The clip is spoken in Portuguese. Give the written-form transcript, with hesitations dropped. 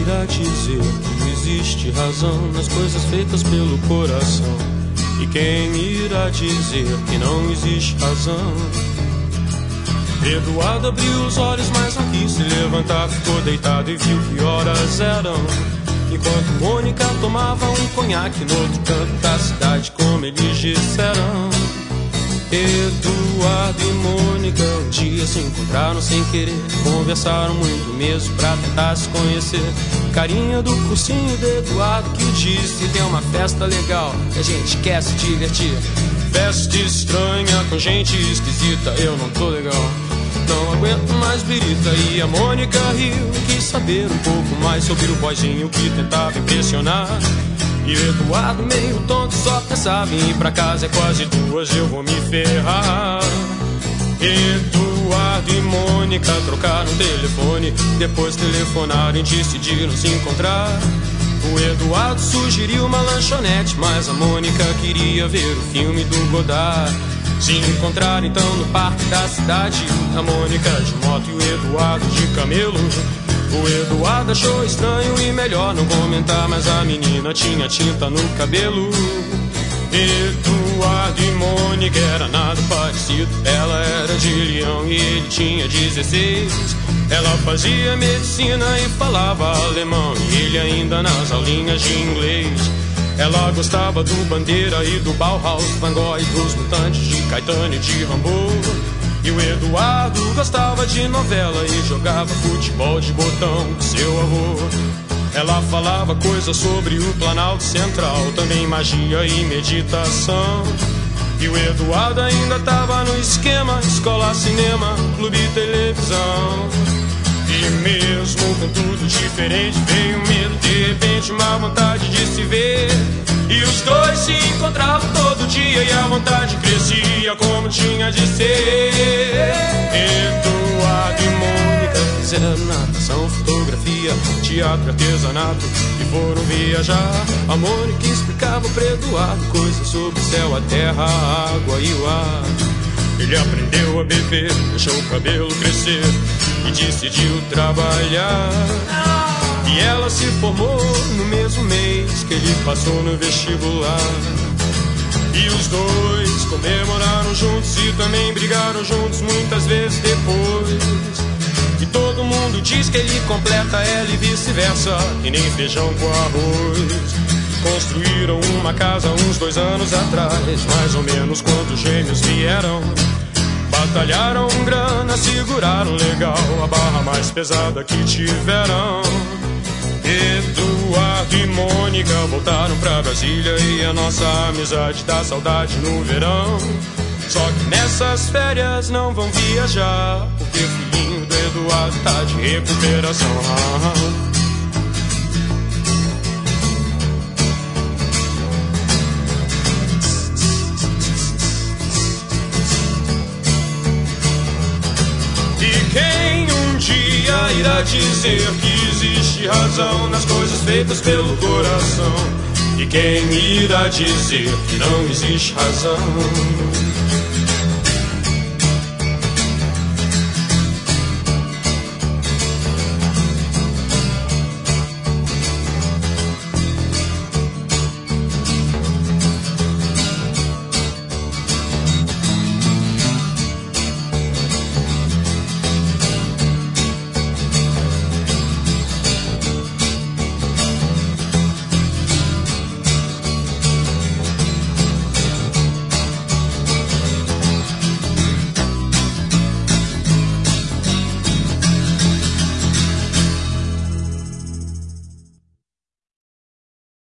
irá dizer que existe razão nas coisas feitas pelo coração? E quem irá dizer que não existe razão? Eduardo abriu os olhos, mas não quis se levantar. Ficou deitado e viu que horas eram. Enquanto Mônica tomava um conhaque no outro canto da cidade, como eles disseram. Eduardo e Mônica um dia se encontraram sem querer. Conversaram muito mesmo pra tentar se conhecer. Carinha do cursinho de Eduardo que disse: tem uma festa legal que a gente quer se divertir. Festa estranha com gente esquisita, eu não tô legal, não aguento mais birita. E a Mônica riu, quis saber um pouco mais sobre o boyzinho que tentava impressionar. E o Eduardo meio tonto só pensava em ir pra casa, é quase 2, eu vou me ferrar. Eduardo e Mônica trocaram telefone, depois telefonaram e decidiram se encontrar. O Eduardo sugeriu uma lanchonete, mas a Mônica queria ver o filme do Godard. Se encontraram então no parque da cidade, a Mônica de moto e o Eduardo de camelo. O Eduardo achou estranho e melhor não comentar, mas a menina tinha tinta no cabelo. Eduardo e Mônica era nada parecido. Ela era de Leão e ele tinha 16. Ela fazia medicina e falava alemão, e ele ainda nas aulinhas de inglês. Ela gostava do Bandeira e do Bauhaus, Van Gogh e dos Mutantes, de Caetano e de Rambo. E o Eduardo gostava de novela e jogava futebol de botão com seu avô. Ela falava coisas sobre o Planalto Central, também magia e meditação. E o Eduardo ainda tava no esquema: escola, cinema, clube e televisão. E mesmo com tudo diferente, veio um medo, de repente uma vontade de se ver. E os dois se encontravam todo dia e a vontade crescia como tinha de ser. Eduardo e Mônica fizeram natação, fotografia, teatro, artesanato e foram viajar. A Mônica explicava para Eduardo coisas sobre o céu, a terra, a água e o ar. Ele aprendeu a beber, deixou o cabelo crescer e decidiu trabalhar. E ela se formou no mesmo mês que ele passou no vestibular. E os dois comemoraram juntos e também brigaram juntos muitas vezes depois. E todo mundo diz que ele completa ela e vice-versa, e nem feijão com arroz. Construíram uma casa uns 2 anos atrás, mais ou menos quando os gêmeos vieram. Batalharam grana, seguraram legal a barra mais pesada que tiveram. Eduardo e Mônica voltaram pra Brasília e a nossa amizade dá saudade no verão. Só que nessas férias não vão viajar, porque o filhinho do Eduardo tá de recuperação. E quem um dia irá dizer que existe razão nas coisas feitas pelo coração? E quem irá dizer que não existe razão?